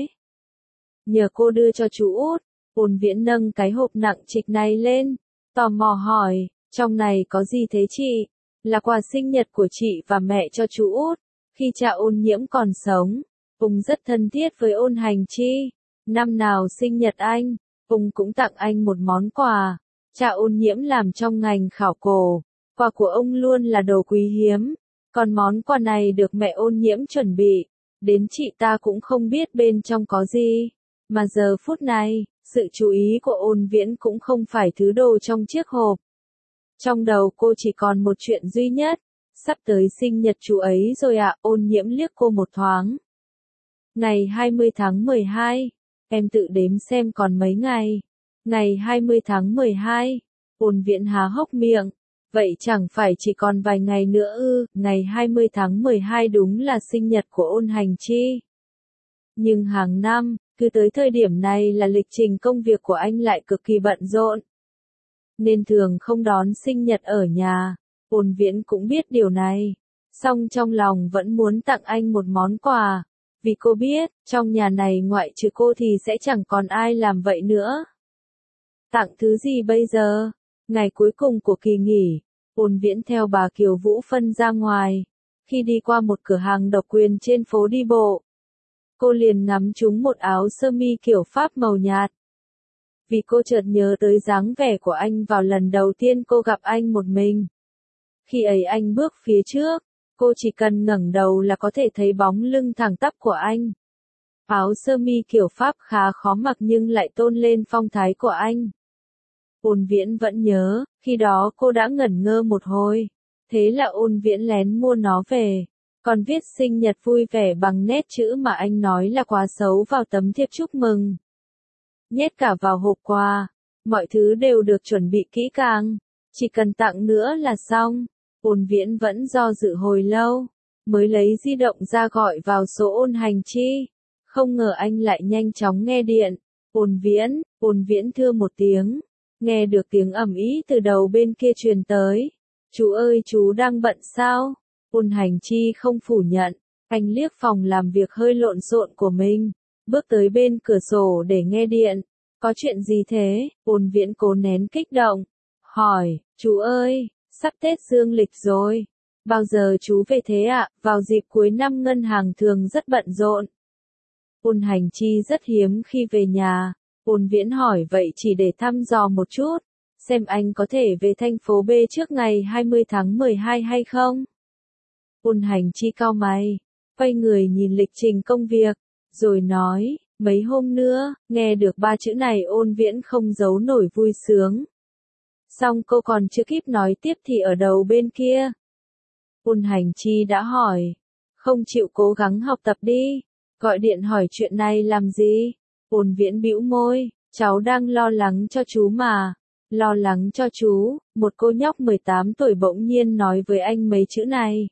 Nhờ cô đưa cho chú Út. Ôn Viễn nâng cái hộp nặng trịch này lên, tò mò hỏi, trong này có gì thế chị? Là quà sinh nhật của chị và mẹ cho chú Út. Khi cha Ôn Nhiễm còn sống, Ung rất thân thiết với Ôn Hành Chi. Năm nào sinh nhật anh, Ung cũng tặng anh một món quà. Cha Ôn Nhiễm làm trong ngành khảo cổ. Quà của ông luôn là đồ quý hiếm. Còn món quà này được mẹ Ôn Nhiễm chuẩn bị. Đến chị ta cũng không biết bên trong có gì. Mà giờ phút này, sự chú ý của Ôn Viễn cũng không phải thứ đồ trong chiếc hộp. Trong đầu cô chỉ còn một chuyện duy nhất. Sắp tới sinh nhật chú ấy rồi ạ. Ôn Nhiễm liếc cô một thoáng. Ngày hai mươi tháng mười hai. Em tự đếm xem còn mấy ngày. Ngày hai mươi tháng mười hai. Ôn Viễn há hốc miệng. Vậy chẳng phải chỉ còn vài ngày nữa ư? Ngày hai mươi tháng mười hai đúng là sinh nhật của Ôn Hành Chi. Nhưng hàng năm, cứ tới thời điểm này là lịch trình công việc của anh lại cực kỳ bận rộn. Nên thường không đón sinh nhật ở nhà. Ôn Viễn cũng biết điều này. Song trong lòng vẫn muốn tặng anh một món quà. Vì cô biết, trong nhà này ngoại trừ cô thì sẽ chẳng còn ai làm vậy nữa. Tặng thứ gì bây giờ? Ngày cuối cùng của kỳ nghỉ, Ôn Viễn theo bà Kiều Vũ Phân ra ngoài. Khi đi qua một cửa hàng độc quyền trên phố đi bộ, cô liền ngắm trúng một áo sơ mi kiểu Pháp màu nhạt. Vì cô chợt nhớ tới dáng vẻ của anh vào lần đầu tiên cô gặp anh một mình. Khi ấy anh bước phía trước, cô chỉ cần ngẩng đầu là có thể thấy bóng lưng thẳng tắp của anh. Áo sơ mi kiểu Pháp khá khó mặc nhưng lại tôn lên phong thái của anh. Ôn Viễn vẫn nhớ, khi đó cô đã ngẩn ngơ một hồi. Thế là Ôn Viễn lén mua nó về. Còn viết sinh nhật vui vẻ bằng nét chữ mà anh nói là quá xấu vào tấm thiệp chúc mừng. Nhét cả vào hộp quà. Mọi thứ đều được chuẩn bị kỹ càng. Chỉ cần tặng nữa là xong. Ôn Viễn vẫn do dự hồi lâu. Mới lấy di động ra gọi vào số Ôn Hành Chi. Không ngờ anh lại nhanh chóng nghe điện. Ôn Viễn, Ôn Viễn thưa một tiếng. Nghe được tiếng ầm ĩ từ đầu bên kia truyền tới. Chú ơi chú đang bận sao? Ôn Hành Chi không phủ nhận. Anh liếc phòng làm việc hơi lộn xộn của mình. Bước tới bên cửa sổ để nghe điện. Có chuyện gì thế? Ôn Viễn cố nén kích động. Hỏi, chú ơi, sắp Tết dương lịch rồi. Bao giờ chú về thế ạ? Vào dịp cuối năm ngân hàng thường rất bận rộn. Ôn Hành Chi rất hiếm khi về nhà. Ôn Viễn hỏi vậy chỉ để thăm dò một chút, xem anh có thể về thành phố B trước ngày hai mươi tháng mười hai hay không? Ôn Hành Chi cau mày, quay người nhìn lịch trình công việc, rồi nói, mấy hôm nữa. Nghe được ba chữ này Ôn Viễn không giấu nổi vui sướng. Xong cô còn chưa kịp nói tiếp thì ở đầu bên kia, Ôn Hành Chi đã hỏi, không chịu cố gắng học tập đi, gọi điện hỏi chuyện này làm gì? Ôn Viễn bĩu môi, cháu đang lo lắng cho chú mà. Lo lắng cho chú? Một cô nhóc mười tám tuổi bỗng nhiên nói với anh mấy chữ này.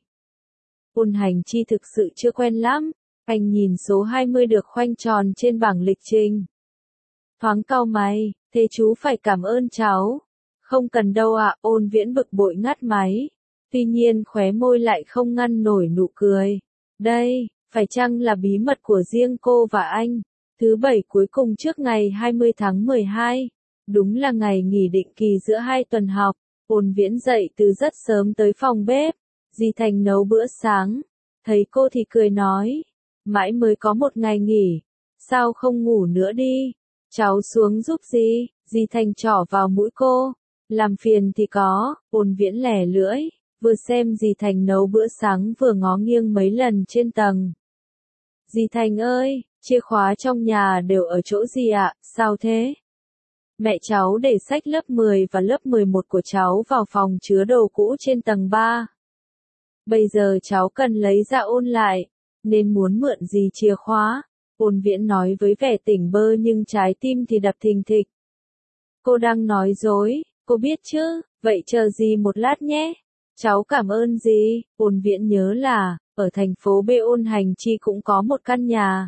Ôn Hành Chi thực sự chưa quen lắm, anh nhìn số hai mươi được khoanh tròn trên bảng lịch trình. Thoáng cau mày, thế chú phải cảm ơn cháu. Không cần đâu ạ, Ôn Viễn bực bội ngắt máy. Tuy nhiên khóe môi lại không ngăn nổi nụ cười. Đây, phải chăng là bí mật của riêng cô và anh? Thứ bảy cuối cùng trước ngày hai mươi tháng mười hai. Đúng là ngày nghỉ định kỳ giữa hai tuần học. Ôn Viễn dậy từ rất sớm tới phòng bếp. Dì Thành nấu bữa sáng. Thấy cô thì cười nói. Mãi mới có một ngày nghỉ. Sao không ngủ nữa đi? Cháu xuống giúp dì. Dì Thành trỏ vào mũi cô. Làm phiền thì có. Ôn Viễn lẻ lưỡi. Vừa xem dì Thành nấu bữa sáng vừa ngó nghiêng mấy lần trên tầng. Dì Thành ơi, chìa khóa trong nhà đều ở chỗ gì ạ? Sao thế? Mẹ cháu để sách lớp mười và lớp mười một của cháu vào phòng chứa đồ cũ trên tầng ba. Bây giờ cháu cần lấy ra ôn lại, nên muốn mượn dì chìa khóa. Ôn Viễn nói với vẻ tỉnh bơ nhưng trái tim thì đập thình thịch. Cô đang nói dối, cô biết chứ, vậy chờ dì một lát nhé. Cháu cảm ơn dì. Ôn Viễn nhớ là, ở thành phố B Ôn Hành Chi cũng có một căn nhà.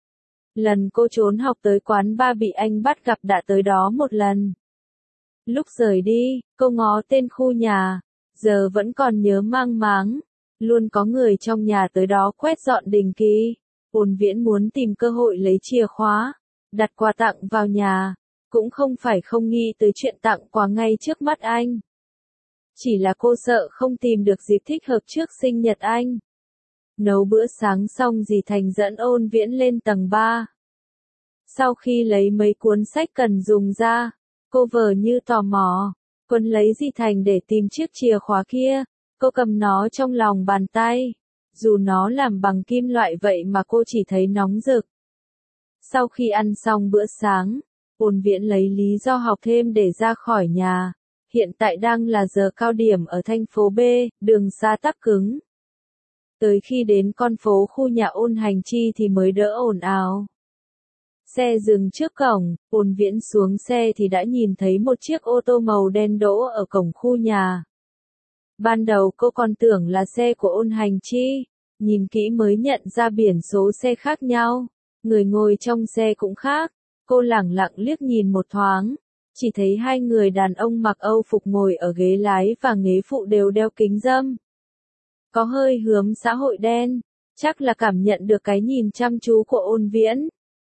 Lần cô trốn học tới quán bar bị anh bắt gặp đã tới đó một lần. Lúc rời đi, cô ngó tên khu nhà, giờ vẫn còn nhớ mang máng. Luôn có người trong nhà tới đó quét dọn định kỳ. Ôn Viễn muốn tìm cơ hội lấy chìa khóa, đặt quà tặng vào nhà. Cũng không phải không nghĩ tới chuyện tặng quà ngay trước mắt anh. Chỉ là cô sợ không tìm được dịp thích hợp trước sinh nhật anh. Nấu bữa sáng xong dì Thành dẫn Ôn Viễn lên tầng ba. Sau khi lấy mấy cuốn sách cần dùng ra, cô vờ như tò mò, quấn lấy dì Thành để tìm chiếc chìa khóa kia. Cô cầm nó trong lòng bàn tay. Dù nó làm bằng kim loại vậy mà cô chỉ thấy nóng rực. Sau khi ăn xong bữa sáng, Ôn Viễn lấy lý do học thêm để ra khỏi nhà. Hiện tại đang là giờ cao điểm ở thành phố B, đường xá tắc cứng. Tới khi đến con phố khu nhà Ôn Hành Chi thì mới đỡ ồn ào. Xe dừng trước cổng, Ôn Viễn xuống xe thì đã nhìn thấy một chiếc ô tô màu đen đỗ ở cổng khu nhà. Ban đầu cô còn tưởng là xe của Ôn Hành Chi, nhìn kỹ mới nhận ra biển số xe khác nhau, người ngồi trong xe cũng khác. Cô lẳng lặng liếc nhìn một thoáng, chỉ thấy hai người đàn ông mặc Âu phục ngồi ở ghế lái và ghế phụ đều đeo kính râm. Có hơi hướng xã hội đen, chắc là cảm nhận được cái nhìn chăm chú của Ôn Viễn.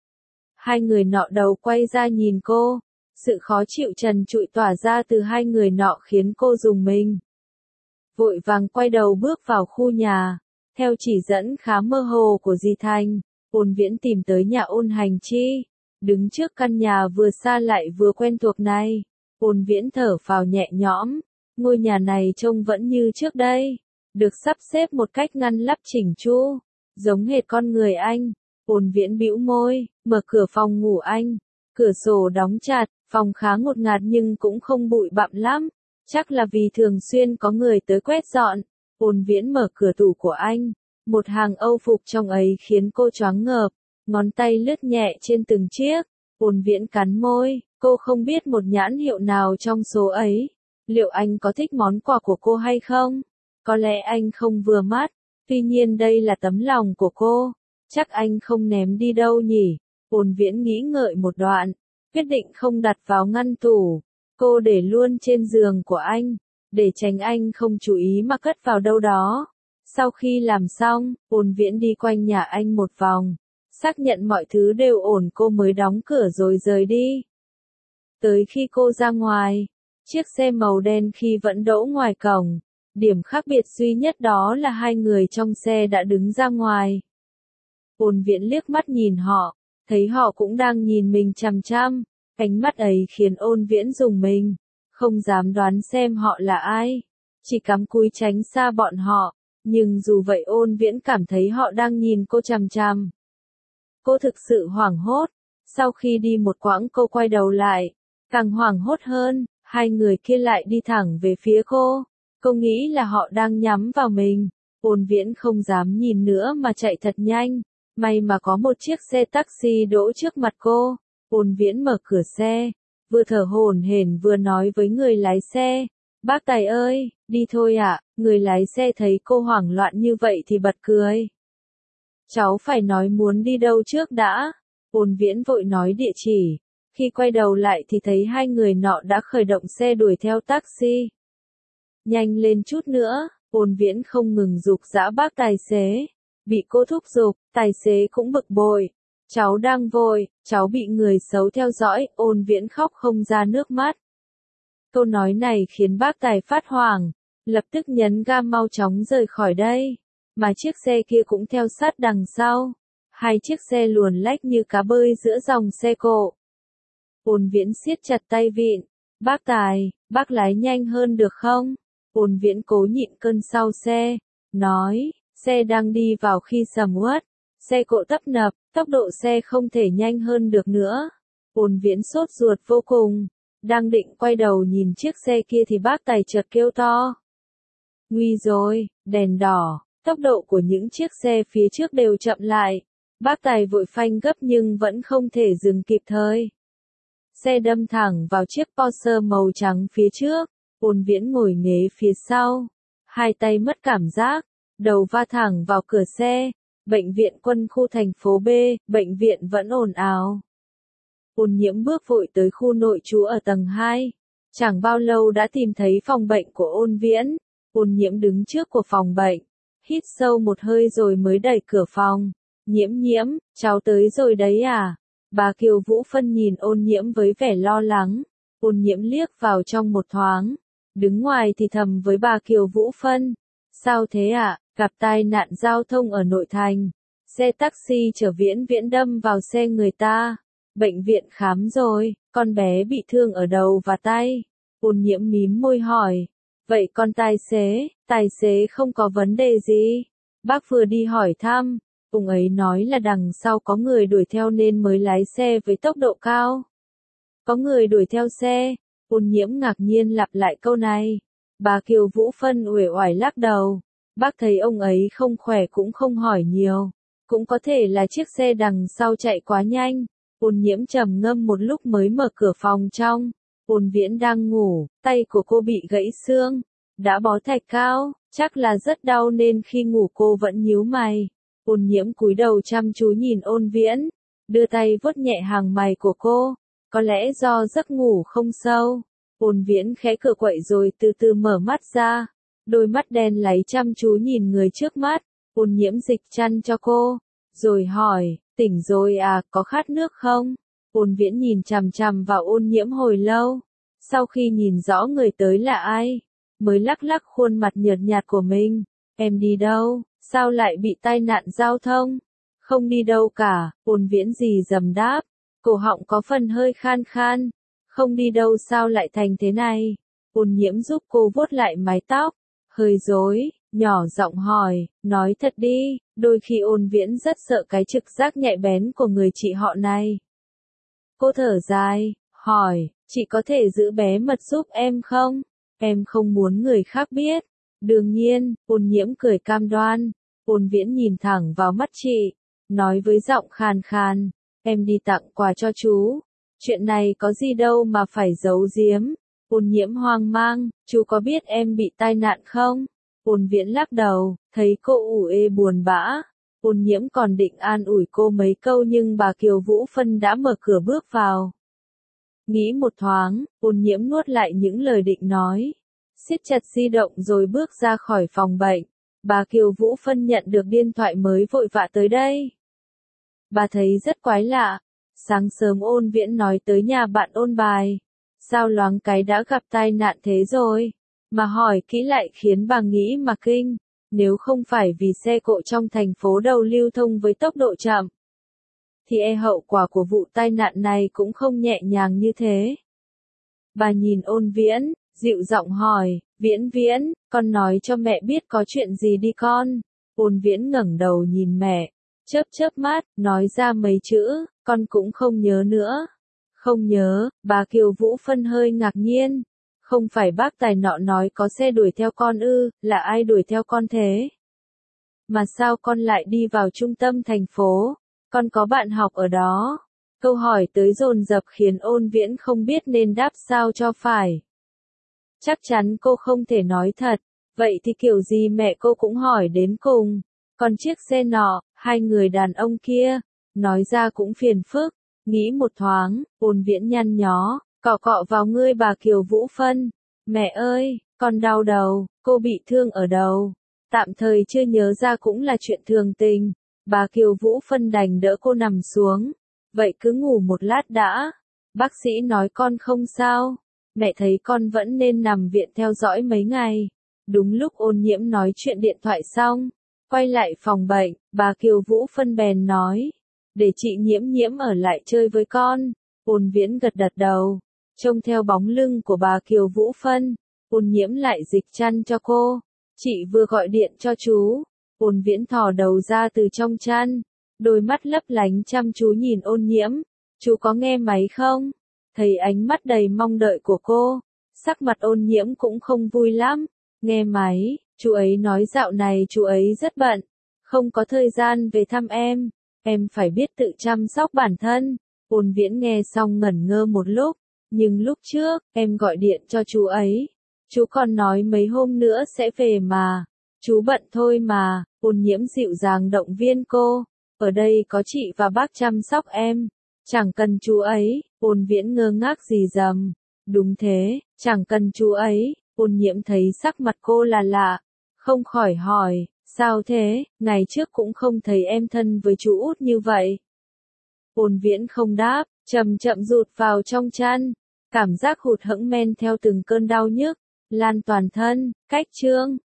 Hai người nọ đầu quay ra nhìn cô, sự khó chịu trần trụi tỏa ra từ hai người nọ khiến cô rùng mình. Vội vàng quay đầu bước vào khu nhà, theo chỉ dẫn khá mơ hồ của dì Thành, Ôn Viễn tìm tới nhà Ôn Hành Chi. Đứng trước căn nhà vừa xa lại vừa quen thuộc này, Ôn Viễn thở phào nhẹ nhõm. Ngôi nhà này trông vẫn như trước đây, được sắp xếp một cách ngăn nắp chỉnh chu, giống hệt con người anh. Ôn Viễn bĩu môi, mở cửa phòng ngủ anh, cửa sổ đóng chặt, phòng khá ngột ngạt nhưng cũng không bụi bặm lắm, chắc là vì thường xuyên có người tới quét dọn. Ôn Viễn mở cửa tủ của anh, một hàng Âu phục trong ấy khiến cô choáng ngợp, ngón tay lướt nhẹ trên từng chiếc. Ôn Viễn cắn môi, cô không biết một nhãn hiệu nào trong số ấy. Liệu anh có thích món quà của cô hay không? Có lẽ anh không vừa mắt, tuy nhiên đây là tấm lòng của cô, chắc anh không ném đi đâu nhỉ. Ôn Viễn nghĩ ngợi một đoạn, quyết định không đặt vào ngăn tủ, cô để luôn trên giường của anh, để tránh anh không chú ý mà cất vào đâu đó. Sau khi làm xong, Ôn Viễn đi quanh nhà anh một vòng, xác nhận mọi thứ đều ổn cô mới đóng cửa rồi rời đi. Tới khi cô ra ngoài, chiếc xe màu đen khi vẫn đỗ ngoài cổng, Điểm khác biệt duy nhất đó là hai người trong xe đã đứng ra ngoài. Ôn Viễn liếc mắt nhìn họ, thấy họ cũng đang nhìn mình chằm chằm, ánh mắt ấy khiến Ôn Viễn rùng mình, không dám đoán xem họ là ai, chỉ cắm cúi tránh xa bọn họ, nhưng dù vậy Ôn Viễn cảm thấy họ đang nhìn cô chằm chằm. Cô thực sự hoảng hốt, sau khi đi một quãng cô quay đầu lại, càng hoảng hốt hơn, hai người kia lại đi thẳng về phía cô, cô nghĩ là họ đang nhắm vào mình, Ôn Viễn không dám nhìn nữa mà chạy thật nhanh. May mà có một chiếc xe taxi đỗ trước mặt cô, Ôn Viễn mở cửa xe, vừa thở hổn hển vừa nói với người lái xe, bác Tài ơi, đi thôi ạ, à? Người lái xe thấy cô hoảng loạn như vậy thì bật cười. Cháu phải nói muốn đi đâu trước đã, Ôn Viễn vội nói địa chỉ, khi quay đầu lại thì thấy hai người nọ đã khởi động xe đuổi theo taxi. Nhanh lên chút nữa, Ôn Viễn không ngừng giục giã bác tài xế. Bị cô thúc giục, tài xế cũng bực bội. Cháu đang vội, cháu bị người xấu theo dõi, Ôn Viễn khóc không ra nước mắt. Câu nói này khiến bác tài phát hoảng, lập tức nhấn ga mau chóng rời khỏi đây. Mà chiếc xe kia cũng theo sát đằng sau. Hai chiếc xe luồn lách như cá bơi giữa dòng xe cộ. Ôn Viễn siết chặt tay vịn. Bác tài, bác lái nhanh hơn được không? Ôn Viễn cố nhịn cơn sau xe, nói. Xe đang đi vào khi sầm uất, xe cộ tấp nập, tốc độ xe không thể nhanh hơn được nữa. Ôn Viễn sốt ruột vô cùng, đang định quay đầu nhìn chiếc xe kia thì bác tài chợt kêu to. Nguy rồi, đèn đỏ, tốc độ của những chiếc xe phía trước đều chậm lại. Bác tài vội phanh gấp nhưng vẫn không thể dừng kịp thời. Xe đâm thẳng vào chiếc Porsche màu trắng phía trước, Ôn Viễn ngồi ghế phía sau, hai tay mất cảm giác. Đầu va thẳng vào cửa xe, bệnh viện quân khu thành phố B, bệnh viện vẫn ồn ào. Ôn Nhiễm bước vội tới khu nội trú ở tầng hai, chẳng bao lâu đã tìm thấy phòng bệnh của Ôn Viễn. Ôn Nhiễm đứng trước của phòng bệnh, hít sâu một hơi rồi mới đẩy cửa phòng. Nhiễm Nhiễm, cháu tới rồi đấy à? Bà Kiều Vũ Phân nhìn Ôn Nhiễm với vẻ lo lắng. Ôn Nhiễm liếc vào trong một thoáng, đứng ngoài thì thầm với bà Kiều Vũ Phân. Sao thế ạ? À? Gặp tai nạn giao thông ở nội thành. Xe taxi chở Viễn Viễn đâm vào xe người ta. Bệnh viện khám rồi, con bé bị thương ở đầu và tay. Ôn Nhiễm mím môi hỏi. Vậy con tài xế, tài xế không có vấn đề gì? Bác vừa đi hỏi thăm, ông ấy nói là đằng sau có người đuổi theo nên mới lái xe với tốc độ cao. Có người đuổi theo xe, Ôn Nhiễm ngạc nhiên lặp lại câu này. Bà Kiều Vũ Phân uể oải lắc đầu. Bác thấy ông ấy không khỏe cũng không hỏi nhiều. Cũng có thể là chiếc xe đằng sau chạy quá nhanh. Ôn Nhiễm trầm ngâm một lúc mới mở cửa phòng trong. Ôn Viễn đang ngủ, tay của cô bị gãy xương. Đã bó thạch cao, chắc là rất đau nên khi ngủ cô vẫn nhíu mày. Ôn Nhiễm cúi đầu chăm chú nhìn Ôn Viễn. Đưa tay vuốt nhẹ hàng mày của cô. Có lẽ do giấc ngủ không sâu. Ôn Viễn khẽ cựa quậy rồi từ từ mở mắt ra. Đôi mắt đen láy chăm chú nhìn người trước mắt. Ôn Nhiễm dịch chăn cho cô, rồi hỏi, tỉnh rồi à, có khát nước không? Ôn Viễn nhìn chằm chằm vào Ôn Nhiễm hồi lâu. Sau khi nhìn rõ người tới là ai, mới lắc lắc khuôn mặt nhợt nhạt của mình. Em đi đâu? Sao lại bị tai nạn giao thông? Không đi đâu cả, Ôn Viễn rì rầm đáp. Cổ họng có phần hơi khan khan. Không đi đâu sao lại thành thế này? Ôn Nhiễm giúp cô vuốt lại mái tóc. Hơi rối, nhỏ giọng hỏi, nói thật đi, đôi khi Ôn Viễn rất sợ cái trực giác nhạy bén của người chị họ này. Cô thở dài, hỏi, chị có thể giữ bé mật giúp em không? Em không muốn người khác biết. Đương nhiên, Ôn Nhiễm cười cam đoan. Ôn Viễn nhìn thẳng vào mắt chị, nói với giọng khàn khàn, em đi tặng quà cho chú. Chuyện này có gì đâu mà phải giấu giếm. Ôn Nhiễm hoang mang, chú có biết em bị tai nạn không? Ôn Viễn lắc đầu, thấy cô ủ ê buồn bã. Ôn Nhiễm còn định an ủi cô mấy câu nhưng bà Kiều Vũ Phân đã mở cửa bước vào. Nghĩ một thoáng, Ôn Nhiễm nuốt lại những lời định nói. Siết chặt di động rồi bước ra khỏi phòng bệnh. Bà Kiều Vũ Phân nhận được điện thoại mới vội vã tới đây. Bà thấy rất quái lạ. Sáng sớm Ôn Viễn nói tới nhà bạn ôn bài. Sao loáng cái đã gặp tai nạn thế rồi? Mà hỏi kỹ lại khiến bà nghĩ mà kinh, nếu không phải vì xe cộ trong thành phố đầu lưu thông với tốc độ chậm, thì e hậu quả của vụ tai nạn này cũng không nhẹ nhàng như thế. Bà nhìn Ôn Viễn, dịu giọng hỏi, Viễn Viễn, con nói cho mẹ biết có chuyện gì đi con. Ôn Viễn ngẩng đầu nhìn mẹ, chớp chớp mắt, nói ra mấy chữ, con cũng không nhớ nữa. Không nhớ, bà Kiều Vũ Phân hơi ngạc nhiên. Không phải bác tài nọ nói có xe đuổi theo con ư, là ai đuổi theo con thế? Mà sao con lại đi vào trung tâm thành phố? Con có bạn học ở đó. Câu hỏi tới dồn dập khiến Ôn Viễn không biết nên đáp sao cho phải. Chắc chắn cô không thể nói thật, vậy thì kiểu gì mẹ cô cũng hỏi đến cùng. Còn chiếc xe nọ, hai người đàn ông kia, nói ra cũng phiền phức. Nghĩ một thoáng, Ôn Viễn nhăn nhó, cọ cọ vào ngươi bà Kiều Vũ Phân. Mẹ ơi, con đau đầu, cô bị thương ở đầu. Tạm thời chưa nhớ ra cũng là chuyện thường tình. Bà Kiều Vũ Phân đành đỡ cô nằm xuống. Vậy cứ ngủ một lát đã. Bác sĩ nói con không sao. Mẹ thấy con vẫn nên nằm viện theo dõi mấy ngày. Đúng lúc Ôn Nhiễm nói chuyện điện thoại xong, quay lại phòng bệnh, bà Kiều Vũ Phân bèn nói, để chị Nhiễm Nhiễm ở lại chơi với con. Ôn Viễn gật gật đầu, trông theo bóng lưng của bà Kiều Vũ Phân, Ôn Nhiễm lại dịch chăn cho cô. Chị vừa gọi điện cho chú. Ôn Viễn thò đầu ra từ trong chăn, đôi mắt lấp lánh chăm chú nhìn Ôn Nhiễm. Chú có nghe máy không? Thấy ánh mắt đầy mong đợi của cô, sắc mặt Ôn Nhiễm cũng không vui lắm. Nghe máy, chú ấy nói dạo này chú ấy rất bận, không có thời gian về thăm em. Em phải biết tự chăm sóc bản thân. Ôn Viễn nghe xong ngẩn ngơ một lúc, nhưng lúc trước, em gọi điện cho chú ấy. Chú còn nói mấy hôm nữa sẽ về mà. Chú bận thôi mà. Ôn Nhiễm dịu dàng động viên cô. Ở đây có chị và bác chăm sóc em. Chẳng cần chú ấy. Ôn Viễn ngơ ngác rì rầm. Đúng thế, chẳng cần chú ấy. Ôn Nhiễm thấy sắc mặt cô là lạ, không khỏi hỏi, sao thế, ngày trước cũng không thấy em thân với chú Út như vậy. Ôn Viễn không đáp, chậm chậm rụt vào trong chăn, cảm giác hụt hẫng men theo từng cơn đau nhức, lan toàn thân. Cách chương